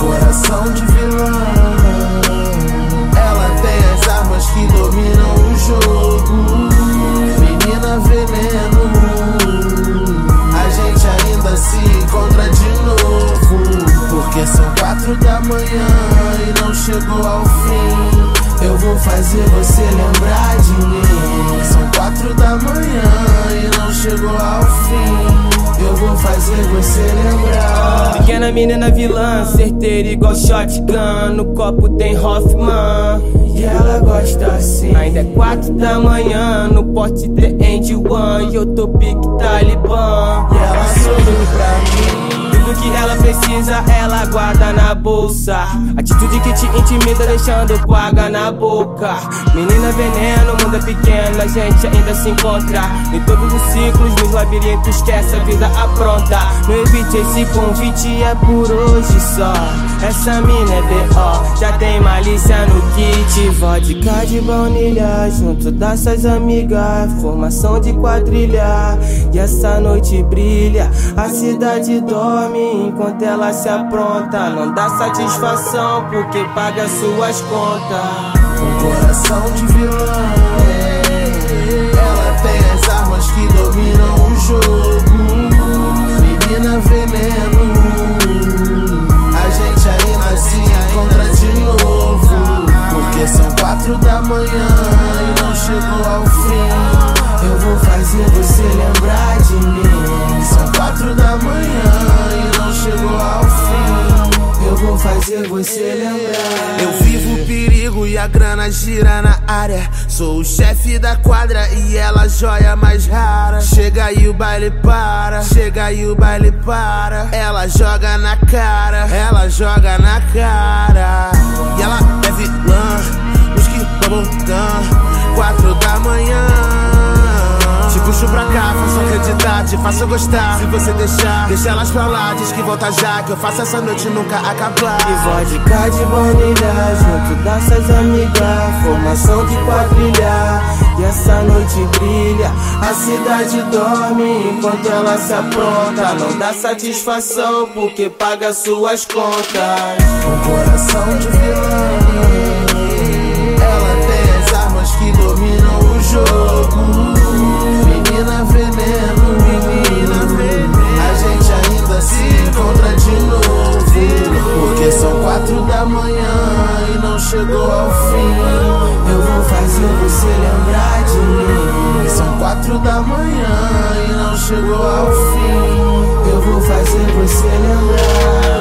coração de vilã. Ela tem as armas que dominam o jogo. Menina veneno, a gente ainda se encontra de novo. Porque são 4 da manhã e não chegou ao fim. Eu vou fazer você lembrar de mim. São 4 da manhã e não chegou ao fim. Eu vou fazer você lembrar. Pequena menina vilã, certeira igual shotgun. No copo tem Hoffman e ela gosta assim. Ainda é 4 da manhã, no porte The End One. E eu tô pique Talibã. E ela sorri pra mim. Tudo que ela precisa, ela guarda na bolsa. Atitude que te intimida, deixando paga na boca. Menina veneno, mundo é pequeno, a gente ainda se encontra em todos os ciclos, nos labirintos que essa vida apronta. Não evite esse convite, é por hoje só. Essa mina é B.O., já tem malícia no kit. Vodka de baunilha, junto dessas amigas. Formação de quadrilha, e essa noite brilha. A cidade dorme enquanto ela se apronta. Não dá satisfação porque paga suas contas. Um coração de vilã. Ela tem as armas que dominam o jogo. Menina veneno, a gente ainda se encontra de novo. Porque são 4 da manhã e não chegou ao fim. Eu vou fazer você lembrar de mim. São 4 da manhã e não chegou ao fim. Eu vou fazer você lembrar. Eu vivo o perigo e a grana gira na área. Sou o chefe da quadra e ela joia mais rara. Chega e o baile para, chega e o baile para. Ela joga na cara, ela joga na cara. E ela é vilã, whisky bubblegum, 4 da manhã. Te puxo pra cá, faço acreditar, te faço gostar. Se você deixar, deixa elas pra lá. Diz que volta já, que eu faço essa noite nunca acabar. E vodka de baunilha, junto dessas amigas. Formação de quadrilha, e essa noite brilha. A cidade dorme enquanto ela se apronta. Não dá satisfação porque paga suas contas. Um coração de vilã. Ela tem as armas que dominam o jogo. Menina veneno, a gente ainda se encontra de novo. Porque são 4 da manhã e não chegou ao fim. Eu vou fazer você lembrar de mim. São 4 da manhã e não chegou ao fim. Eu vou fazer você lembrar.